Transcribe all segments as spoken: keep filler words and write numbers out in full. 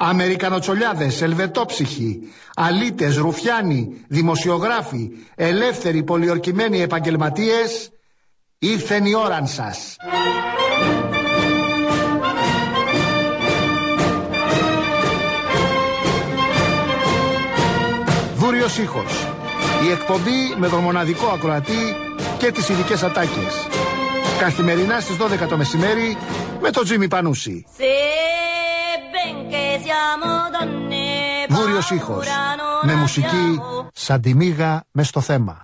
Αμερικανοτσολιάδες, ελβετόψυχοι, αλήτες, ρουφιάνοι, δημοσιογράφοι, ελεύθεροι, πολιορκημένοι επαγγελματίες, ήρθεν η ώραν σας. Δούριος ήχος. Η εκπομπή με τον μοναδικό ακροατή και τις ειδικές ατάκες. Καθημερινά στις δώδεκα το μεσημέρι με τον Τζίμι Πανούση. Δούριος ήχος. Με μουσική σαν τη μύγα μες στο θέμα.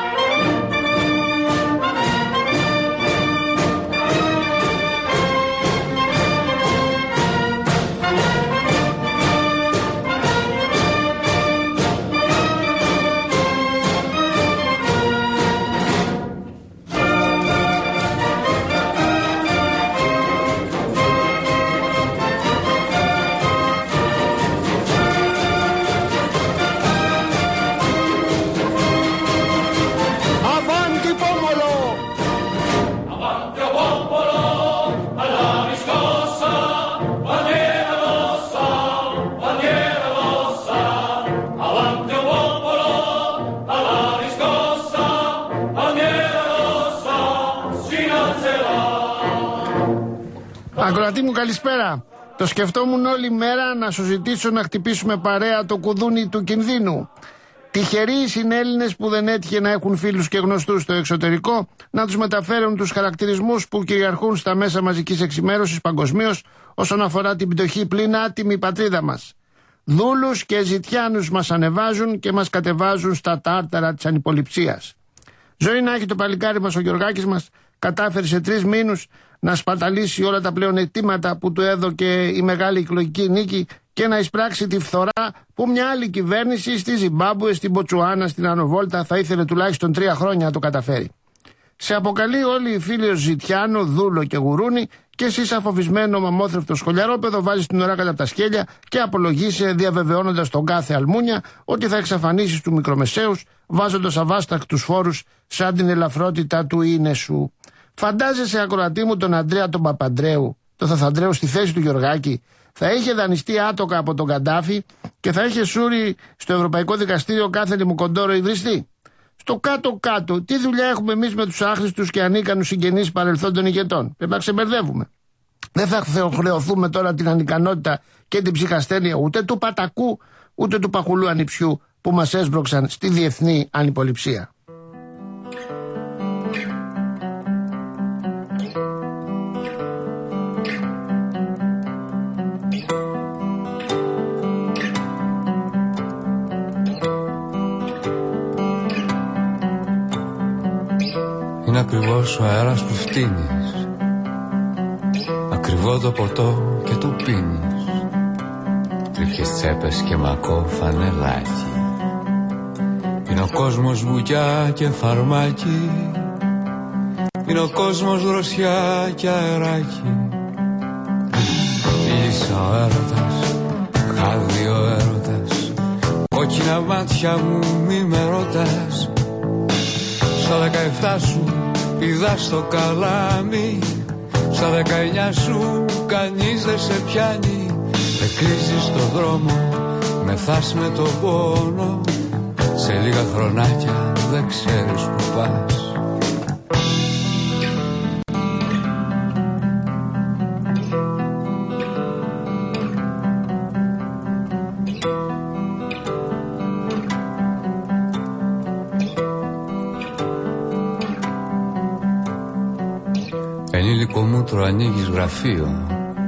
Ακροατή μου, καλησπέρα. Το σκεφτόμουν όλη μέρα να σου ζητήσω να χτυπήσουμε παρέα το κουδούνι του κινδύνου. Τυχεροί οι συνέλληνες που δεν έτυχε να έχουν φίλους και γνωστούς στο εξωτερικό να τους μεταφέρουν τους χαρακτηρισμούς που κυριαρχούν στα μέσα μαζικής εξημέρωσης παγκοσμίως όσον αφορά την πτωχή πλην άτιμη πατρίδα μας. Δούλους και ζητιάνους μας ανεβάζουν και μας κατεβάζουν στα τάρταρα της ανυποληψίας. Ζωή να έχει το παλικάρι μας ο Γιωργάκης μας, κατάφερε σε τρεις μήνους να σπαταλήσει όλα τα πλεονεκτήματα που του έδωκε η μεγάλη εκλογική νίκη και να εισπράξει τη φθορά που μια άλλη κυβέρνηση στη Ζιμπάμπουε, στην Μποτσουάνα, στην Ανοβόλτα θα ήθελε τουλάχιστον τρία χρόνια να το καταφέρει. Σε αποκαλεί όλοι οι φίλοι ως ζητιάνο, δούλο και γουρούνι και εσύ αφοβισμένο μαμόθρευτο σχολιαρόπεδο βάζεις την ώρα κατά τα σκέλια και απολογείσαι διαβεβαιώνοντας τον κάθε αλμούνια ότι θα εξαφανίσεις του μικρομεσαίους βάζοντας αβάστακτους φόρους σαν την ελαφρότητα του είναι σου. Φαντάζεσαι, ακροατή μου, τον Αντρέα τον Παπαντρέου, τον Θαθαντρέου στη θέση του Γιωργάκη, θα είχε δανειστεί άτοκα από τον Καντάφη και θα είχε σούρει στο Ευρωπαϊκό Δικαστήριο κάθε λιμοκοντόρο ιδρυστή. Στο κάτω-κάτω, τι δουλειά έχουμε εμείς με τους άχρηστους και ανίκανους συγγενείς παρελθόντων ηγετών? Πρέπει να ξεμπερδεύουμε. Δεν θα χρεωθούμε τώρα την ανικανότητα και την ψυχασθένεια ούτε του Πατακού ούτε του Παχουλού Ανιψιού που μας έσπρωξαν στη διεθνή ανυποληψία. Είναι ακριβώς ο αέρας που φτύνεις, ακριβό το ποτό και του πίνεις, τρίχες τσέπες και μακό φανελάκι. Είναι ο κόσμος βουκιά και φαρμάκι, είναι ο κόσμος δροσιά και αεράκι. Μίλησα ο έρωτας, χάδι ο έρωτας, κόκκινα μάτια μου μη με ρωτάς. Στα δεκαεφτά σου πηδά στο καλάμι, στα δεκαεννιά σου κανείς δεν σε πιάνει. Δεν κλείζεις το δρόμο, μεθάς με τον πόνο, σε λίγα χρονάκια δεν ξέρεις που πας. Ενήλικο μούτρο ανοίγεις γραφείο,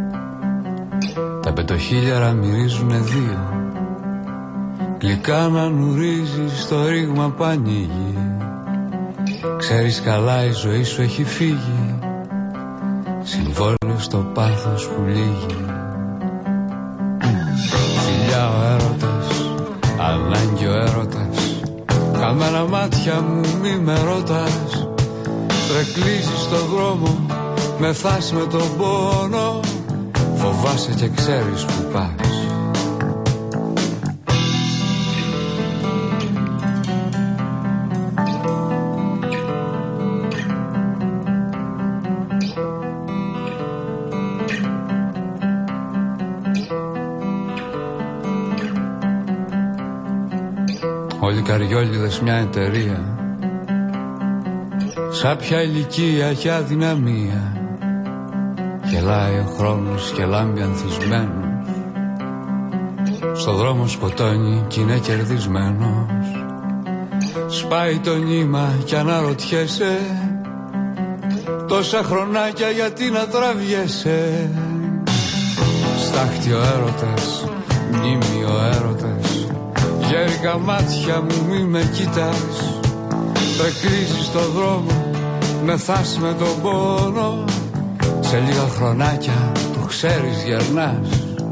τα πεντοχίλιαρα μυρίζουνε δύο. Γλυκά να νουρίζεις το ρήγμα που ανοίγει, ξέρεις καλά η ζωή σου έχει φύγει, συμβόλαιο στο πάθος που λύγει. Φιλιά ο έρωτας, ανάγκη ο έρωτας, καμένα μάτια μου μη με ρωτάς. Τρεκλίζεις το δρόμο, μεθάς με τον πόνο, φοβάσαι και ξέρεις που πας. όλοι καριόλιδες μια εταιρεία. Σ' ποια ηλικία και αδυναμία γελάει ο χρόνος και λάμπει ανθισμένος. Στο δρόμο σκοτώνει κι είναι κερδισμένος. Σπάει το νήμα κι αναρωτιέσαι, τόσα χρονάκια γιατί να τραβιέσαι. Στάχτη ο έρωτας, μνήμη ο έρωτας, γέρικα μάτια μου μη με κοίτας. Τρεκλίζεις στο δρόμο, μεθάς με τον πόνο, σε λίγα χρονάκια το ξέρεις γερνάς.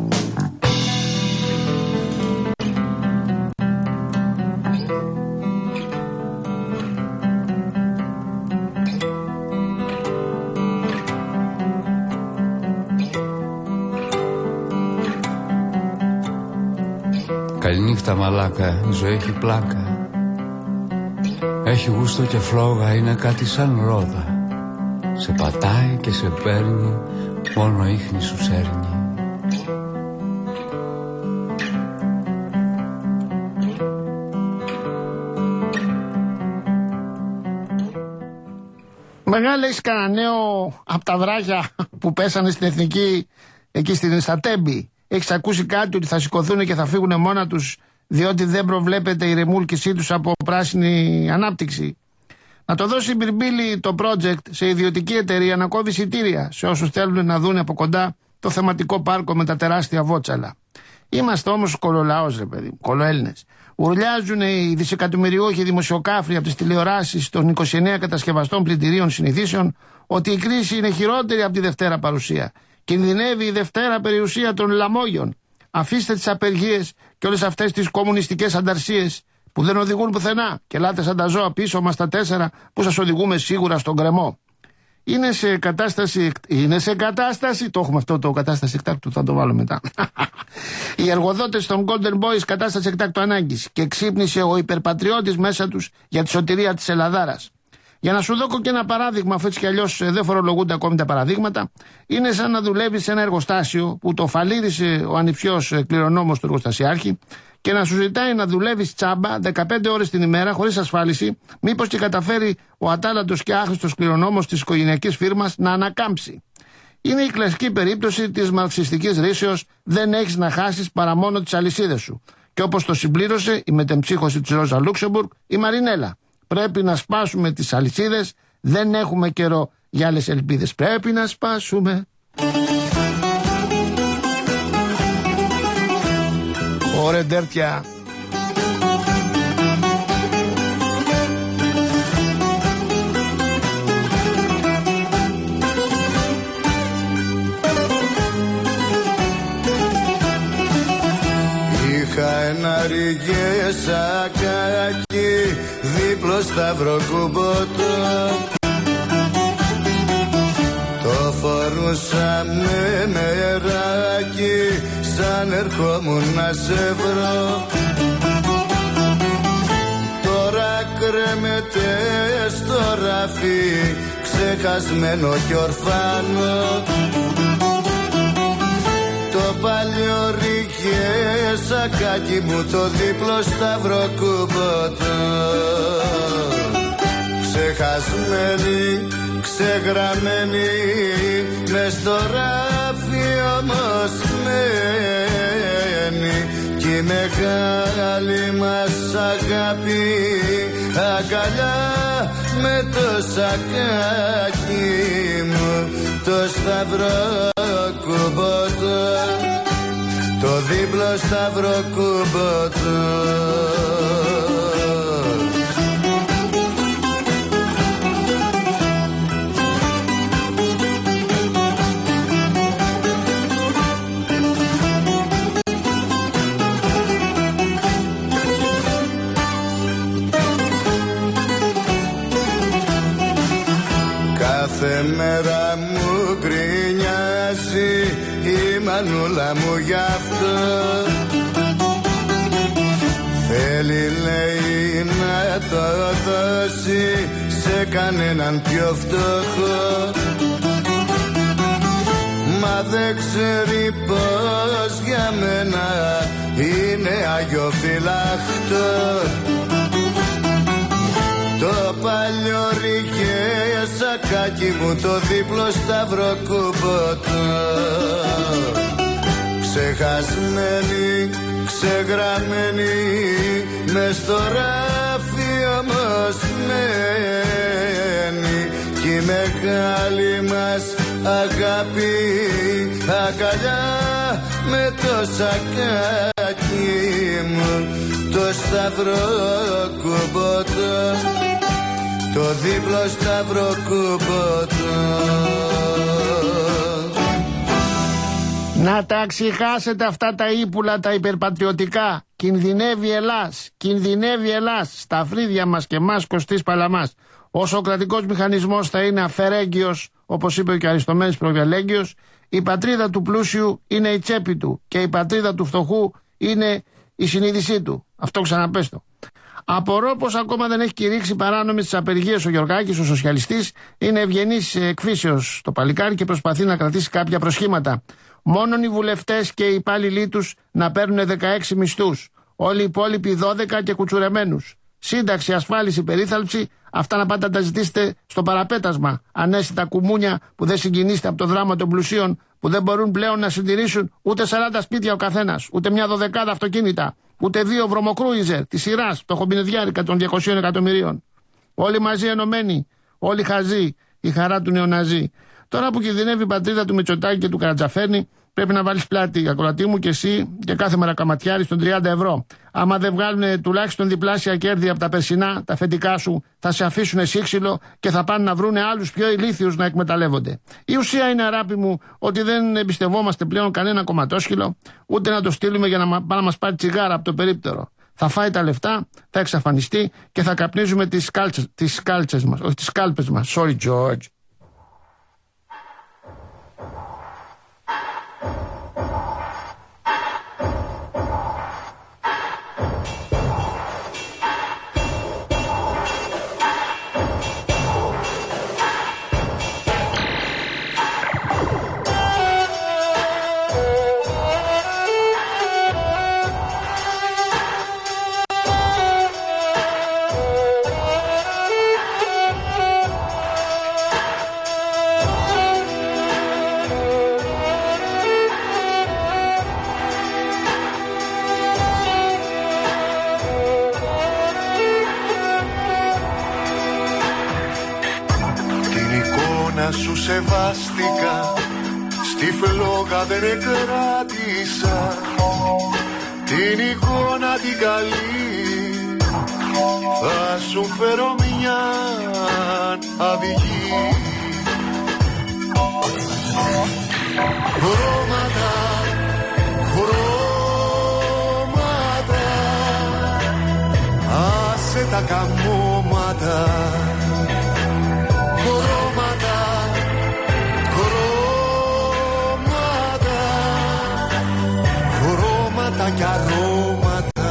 Καληνύχτα μαλάκα, η ζωή έχει πλάκα. Έχει γούστο και φλόγα, είναι κάτι σαν ρόδα. Σε πατάει και σε παίρνει, μόνο ίχνη σου σέρνει. Μεγάλε, έχεις κανένα νέο από τα βράχια που πέσανε στην Εθνική, εκεί στην, στα Τέμπη? Έχεις ακούσει κάτι ότι θα σηκωθούν και θα φύγουν μόνα τους διότι δεν προβλέπεται η ρεμούλκησή τους από πράσινη ανάπτυξη? Να το δώσει η Μπυρμπίλη το project σε ιδιωτική εταιρεία να κόβει εισιτήρια σε όσους θέλουν να δουν από κοντά το θεματικό πάρκο με τα τεράστια βότσαλα. Είμαστε όμως κολολαός, ρε παιδί, κολοέλληνες. Ουρλιάζουν οι δισεκατομμυριούχοι δημοσιοκάφροι από τις τηλεοράσεις των είκοσι εννέα κατασκευαστών πλυντηρίων συνηθίσεων ότι η κρίση είναι χειρότερη από τη Δευτέρα παρουσία. Κινδυνεύει η Δευτέρα περιουσία των λαμόγιων. Αφήστε τις απεργίες και όλες αυτές τις κομμουνιστικές ανταρσίες που δεν οδηγούν πουθενά και ελάτε σαν τα ζώα πίσω μας τα τέσσερα που σας οδηγούμε σίγουρα στον γκρεμό. Είναι σε κατάσταση, είναι σε κατάσταση, το έχουμε αυτό το κατάσταση εκτάκτου, θα το βάλω μετά. Οι εργοδότες των Golden Boys κατάσταση εκτάκτου ανάγκης και ξύπνησε ο υπερπατριώτης μέσα τους για τη σωτηρία της Ελλαδάρας. Για να σου δώσω και ένα παράδειγμα, αφού έτσι κι αλλιώς δεν φορολογούνται ακόμη τα παραδείγματα, είναι σαν να δουλεύει σε ένα εργοστάσιο που το φαλήρισε ο ανιψιός κληρονόμος του εργοστασιάρχη και να σου ζητάει να δουλεύεις τσάμπα δεκαπέντε ώρες την ημέρα χωρίς ασφάλιση, μήπως και καταφέρει ο ατάλλαντος και άχρηστος κληρονόμος της οικογενειακής φίρμας να ανακάμψει. Είναι η κλασική περίπτωση της μαρξιστικής ρήσεως, δεν έχεις να χάσεις παρά μόνο τις αλυσίδες σου. Και όπως το συμπλήρωσε η μετεμψύχωση της Ρόζα Λούξεμπουργκ, η Μαρινέλα. Πρέπει να σπάσουμε τις αλυσίδες, δεν έχουμε καιρό για άλλες ελπίδες. Πρέπει να σπάσουμε. Ωραία ντέρτια. Είχα ένα ριγεσακάκι δίπλο σταυροκούμποτο, το φορούσα με νεράκι σαν ερχόμουν να σε βρω. Τώρα κρέμεται στο ράφι ξεχασμένο κι ορφάνο, το παλιό ριγεσακάκι μου το δίπλο σταυροκούμποτο. Ξεχασμένη, ξεγραμμένη, μες στο ράφι όμως μένει κι η μεγάλη μας αγάπη αγκαλιά με το σακάκι μου το σταυροκούμποτο, το δίπλο σταυροκούμποτο. Κάθε μέρα μου γκρινιάζει η μανούλα μου γι' αυτό. Θέλει λέει να το δώσει σε κανέναν πιο φτωχό, μα δεν ξέρει πως για μένα είναι αγιοφυλάχτο. Κάκι μου το δίπλο σταυροκούμποτο. Ξεχασμένη, ξεγραμμένη, μες στο ράφι όμως μένει. Κι η μεγάλη μας αγάπη αγκαλιά με το σακάκι μου το σταυροκούμποτο, το δίπλο σταυροκούμποτο. Να τα ξεχάσετε αυτά τα ύπουλα τα υπερπατριωτικά. Κινδυνεύει Ελλάς, κινδυνεύει Ελλάς. Στα φρύδια μας και μας κοστής παλαμάς. Όσο ο κρατικός μηχανισμός θα είναι αφαιρέγγιος, όπως είπε και ο Αριστομένης Προβιαλέγγιος, η πατρίδα του πλούσιου είναι η τσέπη του και η πατρίδα του φτωχού είναι η συνείδησή του. Αυτό ξαναπέστο. Απορώ πως ακόμα δεν έχει κηρύξει παράνομες τις απεργίες ο Γιωργάκης, ο σοσιαλιστής. Είναι ευγενής εκφύσεως το παλικάρι και προσπαθεί να κρατήσει κάποια προσχήματα. Μόνον οι βουλευτές και οι υπάλληλοι τους να παίρνουν δεκαέξι μισθούς. Όλοι οι υπόλοιποι δώδεκα και κουτσουρεμένους. Σύνταξη, ασφάλιση, περίθαλψη, αυτά να πάτε να τα ζητήσετε στο παραπέτασμα. Ανέστητα κουμούνια που δεν συγκινήσετε από το δράμα των πλουσίων, που δεν μπορούν πλέον να συντηρήσουν ούτε σαράντα σπίτια ο καθένας, ούτε μια δωδεκάδα αυτοκίνητα, ούτε δύο βρωμοκρούιζερ τη σειρά, το χομπινεδιάρικα των διακοσίων εκατομμυρίων. Όλοι μαζί ενωμένοι, όλοι χαζοί, η χαρά του νεοναζί. Τώρα που κινδυνεύει η πατρίδα του Μητσοτάκη και του Καρατζαφέρνη, πρέπει να βάλεις πλάτη, ακροατή μου, και εσύ και κάθε μερακαματιάρη των τριάντα ευρώ. Άμα δεν βγάλουν τουλάχιστον διπλάσια κέρδη από τα περσινά, τα αφεντικά σου θα σε αφήσουν σύξυλο και θα πάνε να βρούνε άλλους πιο ηλίθιους να εκμεταλλεύονται. Η ουσία είναι, αγάπη μου, ότι δεν εμπιστευόμαστε πλέον κανένα κομματόσχυλο, ούτε να το στείλουμε για να πάει να μας πάρει τσιγάρα από το περίπτερο. Θα φάει τα λεφτά, θα εξαφανιστεί και θα καπνίζουμε τις κάλτσες, τις κάλτσες μας, όχι τις κάλπες μας. Sorry, George. Σου σεβάστηκα, στη φλόγα δεν κράτησα την εικόνα την καλή. Θα σου φέρω μια αυγή. Χρώματα, χρώματα, άσε τα καμώματα. Και αρώματα.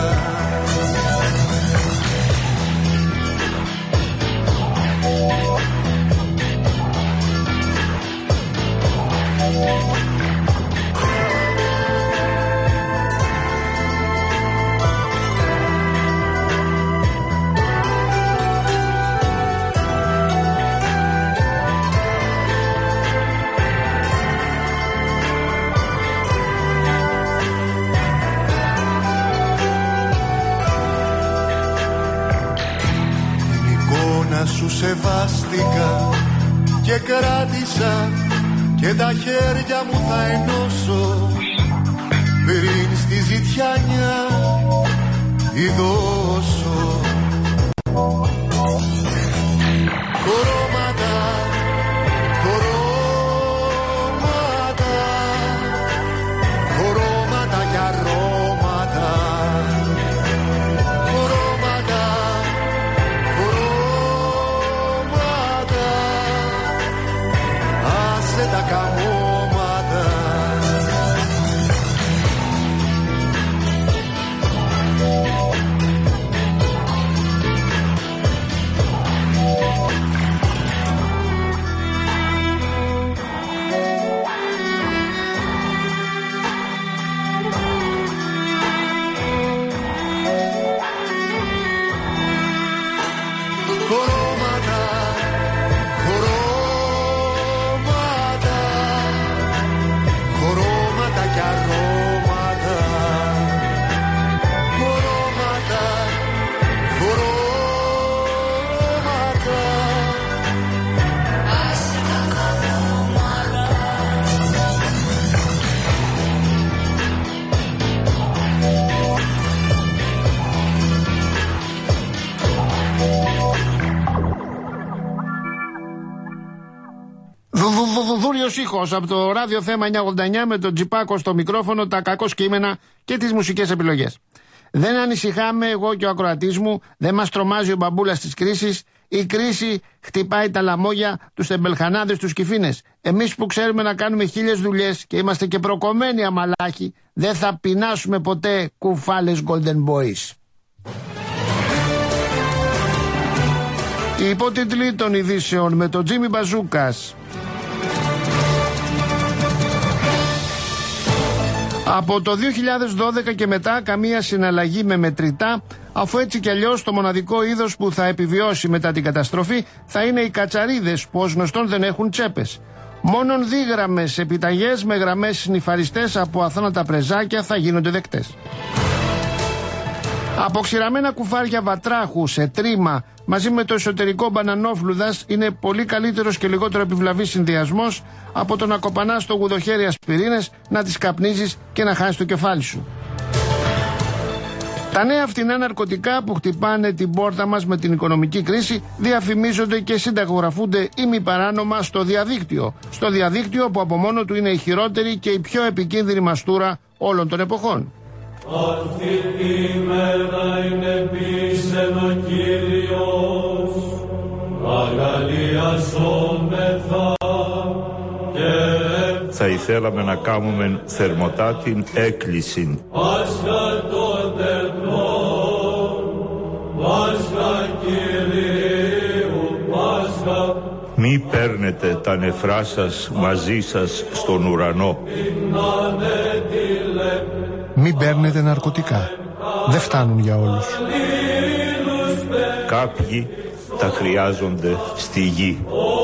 Σου σεβάστηκα και κράτησα και τα χέρια μου θα ενώσω πριν στη ζητιάνια ειδώσω. Χρώματα, χρώματα, χρώματα και αρώματα. Τα καμώματα. Μάριος Ήχος από το Ράδιο Θέμα εννιακόσια ογδόντα εννιά με τον Τζιπάκο στο μικρόφωνο, τα κακό κείμενα και τις μουσικές επιλογές. Δεν ανησυχάμε εγώ και ο ακροατής μου, δεν μας τρομάζει ο μπαμπούλας της κρίσης. Η κρίση χτυπάει τα λαμόγια, τους τεμπελχανάδες, τους κυφίνες. Εμείς που ξέρουμε να κάνουμε χίλιες δουλειές και είμαστε και προκομμένοι αμαλάχοι, δεν θα πεινάσουμε ποτέ κουφάλες Golden Boys. Οι υπότιτλοι των ειδήσεων με τον Τζίμι Μπαζούκας. Από το δύο χιλιάδες δώδεκα και μετά καμία συναλλαγή με μετρητά, αφού έτσι κι αλλιώς το μοναδικό είδος που θα επιβιώσει μετά την καταστροφή θα είναι οι κατσαρίδες που ως γνωστόν δεν έχουν τσέπες. Μόνον δίγραμμες επιταγές με γραμμές συνυφαριστές από αθάνατα πρεζάκια θα γίνονται δεκτές. Αποξηραμένα κουφάρια βατράχου σε τρίμα μαζί με το εσωτερικό μπανανόφλουδας είναι πολύ καλύτερος και λιγότερο επιβλαβής συνδυασμός από το να κοπανάς το γουδοχέρι ασπιρίνες, να τις καπνίζεις και να χάσεις το κεφάλι σου. Τα νέα φτηνά ναρκωτικά που χτυπάνε την πόρτα μας με την οικονομική κρίση διαφημίζονται και συνταγογραφούνται ημιπαράνομα στο διαδίκτυο. Στο διαδίκτυο που από μόνο του είναι η χειρότερη και η πιο επικίνδυνη μαστούρα όλων των εποχών. Αυτή τη μέρα είναι πίσεν ο Κύριος, αγαλιαζόμεθα και θα ήθελαμε να κάνουμε θερμοτά την έκκληση. Πάσχα των τεχνών, Πάσχα Κυρίου, Πάσχα. Μη παίρνετε τα νεφρά σας μαζί σας στον ουρανό. Μην παίρνετε ναρκωτικά. Δεν φτάνουν για όλους. Κάποιοι τα χρειάζονται στη γη.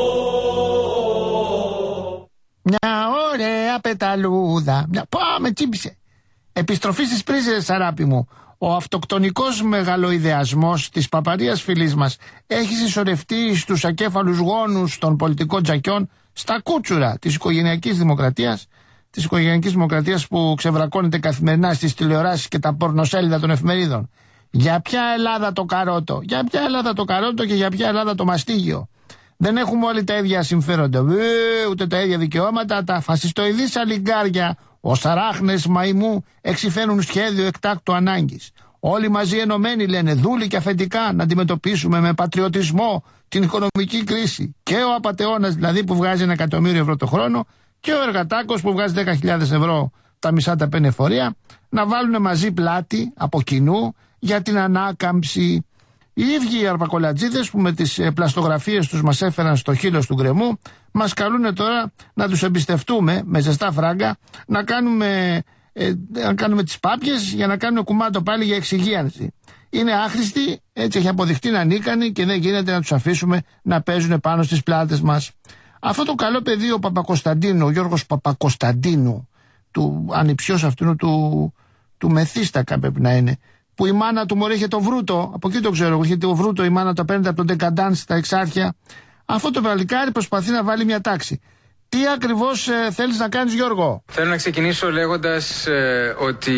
Μια ωραία πεταλούδα. Μια... Πάμε, τσίμπησε. Επιστροφή στις πρίζες, αράπη μου. Ο αυτοκτονικός μεγαλοειδεασμός της παπαρίας φυλής μας έχει συσσωρευτεί στους ακέφαλους γόνους των πολιτικών τζακιών στα κούτσουρα της οικογενειακής δημοκρατίας, της οικογενειακής δημοκρατίας που ξεβρακώνεται καθημερινά στις τηλεοράσεις και τα πορνοσέλιδα των εφημερίδων. Για ποια Ελλάδα το καρότο, για ποια Ελλάδα το καρότο και για ποια Ελλάδα το μαστίγιο. Δεν έχουμε όλοι τα ίδια συμφέροντα, ε, ούτε τα ίδια δικαιώματα. Τα φασιστοειδή αλιγκάρια, ως αράχνες μαϊμού, εξυφαίνουν σχέδιο εκτάκτου ανάγκης. Όλοι μαζί ενωμένοι λένε δούλοι και αφεντικά να αντιμετωπίσουμε με πατριωτισμό την οικονομική κρίση. Και ο απατεώνας δηλαδή που βγάζει ένα εκατομμύριο ευρώ το χρόνο και ο εργατάκος που βγάζει δέκα χιλιάδες ευρώ τα μισά τα παίρνει εφορία, να βάλουν μαζί πλάτη από κοινού για την ανάκαμψη. Οι ίδιοι οι αρπακολατζίδες που με τις ε, πλαστογραφίες τους μας έφεραν στο χείλος του γκρεμού μας καλούν τώρα να τους εμπιστευτούμε με ζεστά φράγκα, να κάνουμε, ε, να κάνουμε τις πάπιες για να κάνουμε κουμάντο πάλι για εξυγίανση. Είναι άχρηστοι, έτσι έχει αποδειχτεί να ανίκανοι και δεν γίνεται να τους αφήσουμε να παίζουν πάνω στις πλάτες μας. Αυτό το καλό παιδί ο Παπακοσταντίνου, ο Γιώργος Παπακοσταντίνου, του ανιψιός αυτού του, του Μεθύστακα πρέπει να είναι, που η μάνα του μωρέ είχε το βρούτο, από εκεί το ξέρω, είχε το βρούτο, η μάνα το παίρνει από τον Ντεκαντάν στα Εξάρχεια. Αυτό το παλικάρι προσπαθεί να βάλει μια τάξη. Τι ακριβώς ε, θέλεις να κάνεις, Γιώργο? Θέλω να ξεκινήσω λέγοντας ε, ότι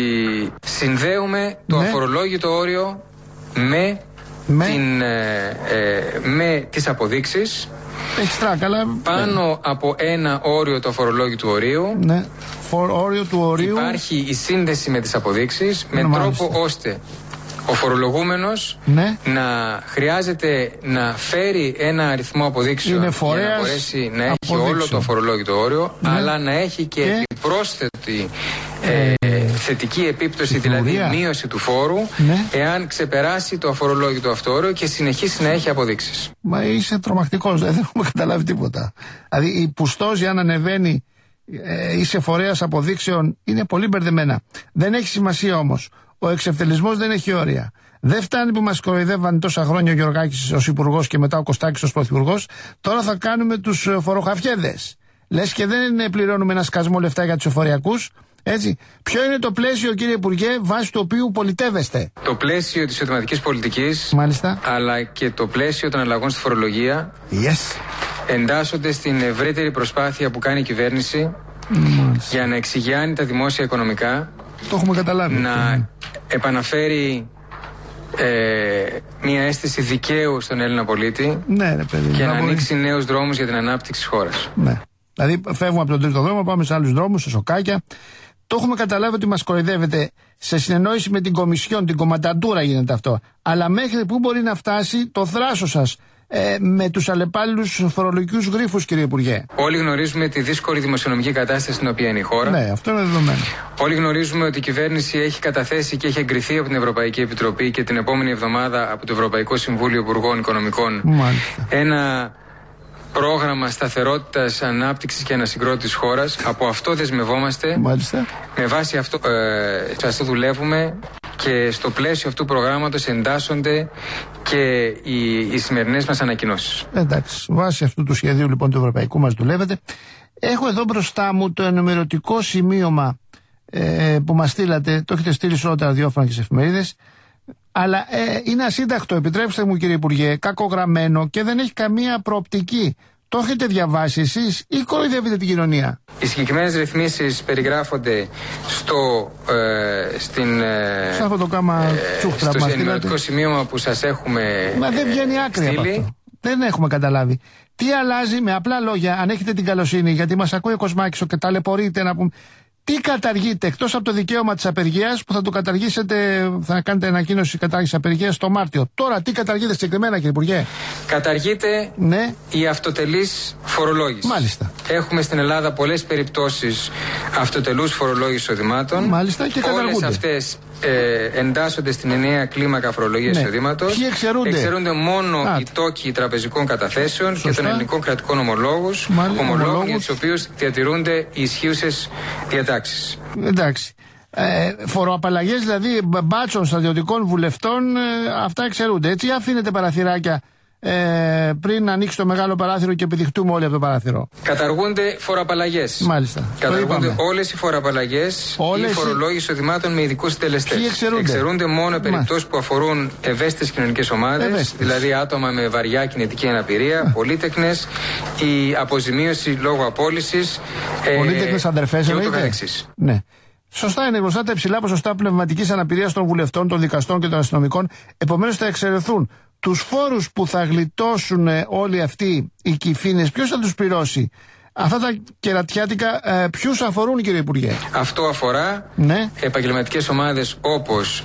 συνδέουμε το ναι. αφορολόγητο όριο με, με. Την, ε, ε, με τις αποδείξεις. Έχεις τράκαλα. Πάνω ναι. από ένα όριο του αφορολόγητου ορίου. Ναι. For όριο του ορίου. Υπάρχει η σύνδεση με τις αποδείξεις με ναι, τρόπο μάλιστα. ώστε ο φορολογούμενος ναι. να χρειάζεται να φέρει ένα αριθμό αποδείξεων για να μπορέσει να έχει όλο το αφορολόγητο όριο, ναι. αλλά να έχει και, και... πρόσθετη ε, ε, θετική επίπτωση, δηλαδή μείωση του φόρου, ναι. εάν ξεπεράσει το αφορολόγητο αυτό όριο και συνεχίσει να έχει αποδείξεις. Μα είσαι τρομακτικός, δεν έχουμε καταλάβει τίποτα. Δηλαδή η πουστόζη αν ανεβαίνει, ε, είσαι φορέας αποδείξεων, είναι πολύ μπερδεμένα. Δεν έχει σημασία όμως. Ο εξευτελισμός δεν έχει όρια. Δεν φτάνει που μας κοροϊδεύαν τόσα χρόνια ο Γεωργάκης ως υπουργός και μετά ο Κωστάκης ως πρωθυπουργός. Τώρα θα κάνουμε τους φοροχαφιέδες. Λες και δεν πληρώνουμε ένα σκασμό λεφτά για τους εφοριακούς. Έτσι. Ποιο είναι το πλαίσιο, κύριε Υπουργέ, βάσει του οποίου πολιτεύεστε? Το πλαίσιο της εισοδηματικής πολιτικής, μάλιστα, αλλά και το πλαίσιο των αλλαγών στη φορολογία yes. εντάσσονται στην ευρύτερη προσπάθεια που κάνει η κυβέρνηση μάλιστα. για να εξηγιάνει τα δημόσια οικονομικά. Το έχουμε καταλάβει. Να mm. επαναφέρει ε, μια αίσθηση δικαίου στον Έλληνα πολίτη ναι, ρε παιδί, και να μπορεί... ανοίξει νέους δρόμους για την ανάπτυξη της χώρας. Ναι. Δηλαδή, φεύγουμε από τον τρίτο δρόμο, πάμε σε άλλους δρόμους, σε σοκάκια. Το έχουμε καταλάβει ότι μας κοροϊδεύετε. Σε συνεννόηση με την Κομισιόν, την κομματαντούρα γίνεται αυτό. Αλλά μέχρι πού μπορεί να φτάσει το θράσος σας ε, με τους αλλεπάλληλους φορολογικούς γρίφους, κύριε Υπουργέ? Όλοι γνωρίζουμε τη δύσκολη δημοσιονομική κατάσταση στην οποία είναι η χώρα. Ναι, αυτό είναι δεδομένο. Όλοι γνωρίζουμε ότι η κυβέρνηση έχει καταθέσει και έχει εγκριθεί από την Ευρωπαϊκή Επιτροπή και την επόμενη εβδομάδα από το Ευρωπαϊκό Συμβούλιο Υπουργών Οικονομικών Μάλιστα. ένα πρόγραμμα σταθερότητας, ανάπτυξης και ανασυγκρότησης χώρας. Από αυτό δεσμευόμαστε. Μάλιστα. Με βάση αυτό, ε, σε αυτό δουλεύουμε και στο πλαίσιο αυτού του προγράμματος εντάσσονται και οι, οι σημερινές μας ανακοινώσεις. Εντάξει, βάσει αυτού του σχεδίου λοιπόν του ευρωπαϊκού μας δουλεύετε. Έχω εδώ μπροστά μου το ενημερωτικό σημείωμα ε, που μας στείλατε. Το έχετε στείλει σε όλα τα ραδιόφωνα και σε εφημερίδες. Αλλά ε, είναι ασύντακτο, επιτρέψτε μου κύριε Υπουργέ, κακογραμμένο και δεν έχει καμία προοπτική. Το έχετε διαβάσει εσείς ή κοροϊδεύετε την κοινωνία? Οι συγκεκριμένες ρυθμίσεις περιγράφονται στο, ε, στην, ε, σε αυτό το κάμα τσούχτρα στο ενημερωτικό σημείωμα που σας έχουμε. Μα δεν βγαίνει άκρη από αυτό. Δεν έχουμε καταλάβει. Τι αλλάζει, με απλά λόγια, αν έχετε την καλοσύνη, γιατί μας ακούει ο Κοσμάκης και ταλαιπωρείτε να πούμε. Τι καταργείτε εκτός από το δικαίωμα της απεργίας που θα το καταργήσετε, θα κάνετε ανακοίνωση κατάργησης απεργίας το Μάρτιο. Τώρα τι καταργείτε συγκεκριμένα, κύριε Υπουργέ? Καταργείται ναι. η αυτοτελής φορολόγηση. Μάλιστα. Έχουμε στην Ελλάδα πολλές περιπτώσεις αυτοτελούς φορολόγησης εισοδημάτων. Μάλιστα, και καταργούνται. Όλες αυτές ε, εντάσσονται στην ενιαία κλίμακα φορολογίας εισοδήματος. Ναι. Ποιοι εξαιρούνται? Εξαιρούνται μόνο Α, οι τόκοι τραπεζικών καταθέσεων σωστά. Και των ελληνικών κρατικών ομολόγους, ομολόγων για τους οποίους διατηρούνται οι ισχύουσες διατάξεις. Εντάξει. Ε, φοροαπαλλαγές δηλαδή μπάτσων στρατιωτικών βουλευτών, ε, αυτά εξαιρούνται. Έτσι, αφήνετε παραθυράκια ε, πριν ανοίξει το μεγάλο παράθυρο και επιδειχτούμε όλοι από το παράθυρο. Καταργούνται φοροαπαλλαγές. Μάλιστα. Καταργούνται όλες οι φοροαπαλλαγές ή φορολόγηση εισοδημάτων με ειδικούς συντελεστές. Εξαιρούνται. Εξαιρούνται μόνο περιπτώσεις που αφορούν ευαίσθητες κοινωνικές ομάδες, ευαίσθητες. Δηλαδή άτομα με βαριά κινητική αναπηρία, πολύτεκνες, η αποζημίωση λόγω απόλυσης. Πολύτεκνες ε, αδερφές εννοείται. Ναι. Σωστά, είναι γνωστά τα υψηλά ποσοστά πνευματικής αναπηρίας των βουλευτών, των δικαστών και των αστυνομικών. Επομένως θα εξαιρεθούν. Τους φόρους που θα γλιτώσουν όλοι αυτοί οι κυφήνες, ποιος θα τους πληρώσει? Αυτά τα κερατιάτικα ε, ποιους αφορούν, κύριε Υπουργέ? Αυτό αφορά ναι. επαγγελματικές ομάδες όπως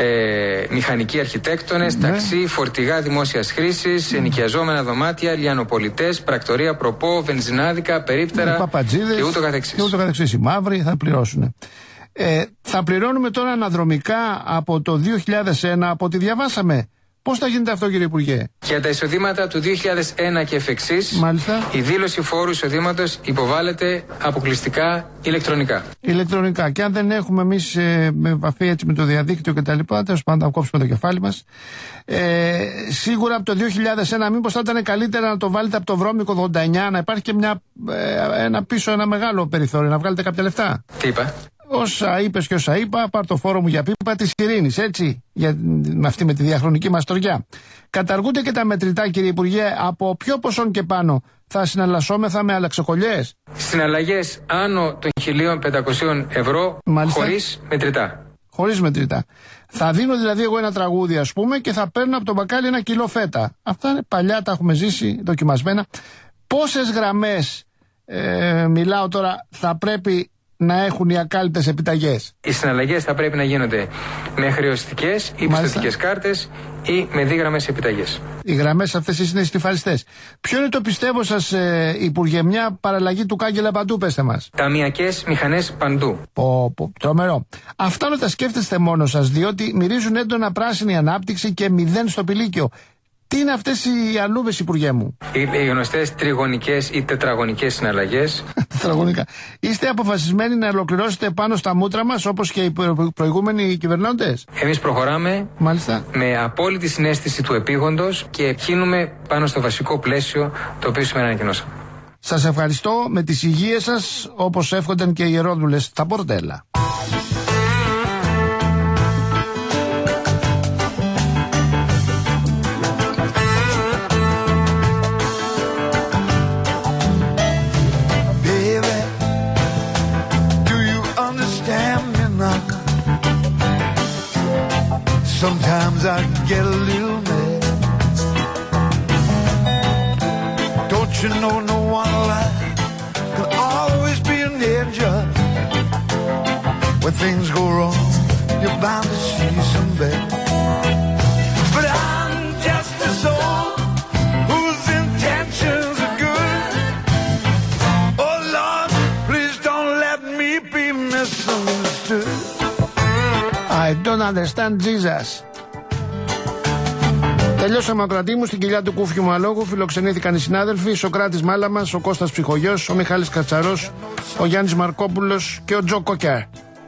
ε, μηχανικοί αρχιτέκτονες, ναι. ταξί, φορτηγά δημόσιας χρήσης, ενοικιαζόμενα δωμάτια, λιανοπολιτές, πρακτορία προπό, βενζινάδικα, περίπτερα ναι, και ούτω καθεξής. Και ούτω καθεξής. Οι μαύροι θα πληρώσουν. Ε, θα πληρώνουμε τώρα αναδρομικά από το δύο χιλιάδες ένα, από ό,τι διαβάσαμε. Πώς θα γίνεται αυτό, κύριε Υπουργέ? Για τα εισοδήματα του δύο χιλιάδες ένα και εφ' εξής, μάλιστα, η δήλωση φόρου εισοδήματος υποβάλλεται αποκλειστικά ηλεκτρονικά. Ηλεκτρονικά. Και αν δεν έχουμε εμείς ε, με επαφή έτσι με το διαδίκτυο κτλ., τέλος πάντων θα κόψουμε το κεφάλι μας. Ε, σίγουρα από το δύο χιλιάδες ένα, μήπως θα ήταν καλύτερα να το βάλετε από το βρώμικο ογδόντα εννιά, να υπάρχει και μια, ε, ένα πίσω ένα μεγάλο περιθώριο, να βγάλετε κάποια λεφτά. Τι είπα? Όσα είπες και όσα είπα, πάρ' το φόρο μου για πίπα της ειρήνης, έτσι, για, με αυτή με τη διαχρονική μας τοριά. Καταργούνται και τα μετρητά, κύριε Υπουργέ, από ποιο ποσόν και πάνω θα συναλλασσόμεθα με αλλαξοκολλιές? Συναλλαγές άνω των χίλια πεντακόσια ευρώ, μάλιστα, χωρίς μετρητά. Χωρίς μετρητά. Θα δίνω δηλαδή εγώ ένα τραγούδι, ας πούμε, και θα παίρνω από το μπακάλι ένα κιλό φέτα. Αυτά είναι παλιά, τα έχουμε ζήσει, δοκιμασμένα. Πόσες γραμμές, ε, μιλάω τώρα, θα πρέπει να έχουν οι ακάλυπτες επιταγές? Οι συναλλαγές θα πρέπει να γίνονται με χρεωστικές ή πιστωτικές κάρτες ή με δίγραμμες επιταγές. Οι γραμμές αυτές είναι στιφαριστές. Ποιο είναι το πιστεύω σας, ε, Υπουργέ, μια παραλλαγή του κάγκελα παντού, πέστε μας? Ταμειακές μηχανές παντού. Πω, πω, τρομερό. Αυτά να τα σκέφτεστε μόνο σας, διότι μυρίζουν έντονα πράσινη ανάπτυξη και μηδέν στο πηλίκιο. Τι είναι αυτές οι αλούβες, Υπουργέ μου? Οι, οι γνωστές τριγωνικές ή τετραγωνικές συναλλαγές. Τετραγωνικά. Είστε αποφασισμένοι να ολοκληρώσετε πάνω στα μούτρα μας, όπως και οι προ, προηγούμενοι κυβερνώντες? Εμείς προχωράμε, μάλιστα, με απόλυτη συναίσθηση του επίγοντος και κινούμε πάνω στο βασικό πλαίσιο το οποίο σήμερα ανακοινώσαμε. Σας ευχαριστώ, με τις υγείες σας, όπως εύχονταν και οι ιερόδουλες στα Πορτέλα. Sometimes I get a little mad. Don't you know no one alive can things go wrong, you're bound to see some bad. But I'm just a soul whose intentions are good. Oh Lord, please don't let me be misunderstood. I don't understand Jesus. Τελειώσαμε ακροατή μου στην κοιλιά του Κούφιου Μαλόγου. Φιλοξενήθηκαν οι συνάδελφοι Σοκράτης Μάλαμας, ο Κώστας Ψυχογιός, ο Μιχάλης Κατσαρός, ο Γιάννης Μαρκόπουλος και ο Τζο Κόκερ.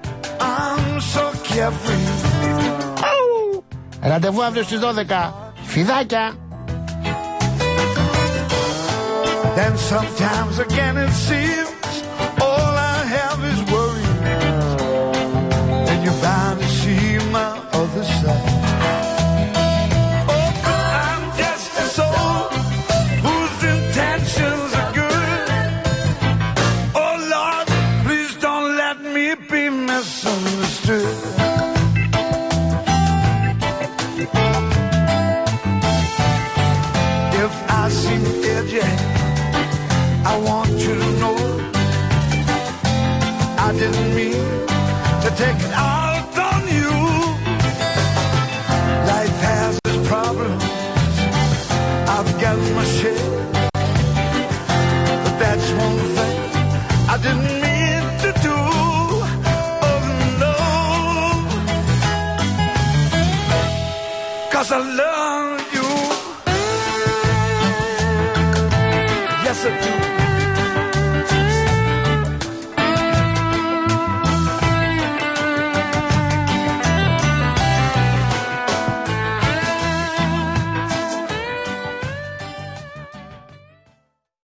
Ραντεβού αύριο στις δώδεκα. Φιδάκια! Then sometimes again it seems all I have is worry. And you're bound to see my other side. If I seem edgy, I want you to know I didn't mean to take it out on you. Life has its problems, I've got my share, but that's one thing I didn't mean to do. Oh no, 'cause I love you. Yes, I do.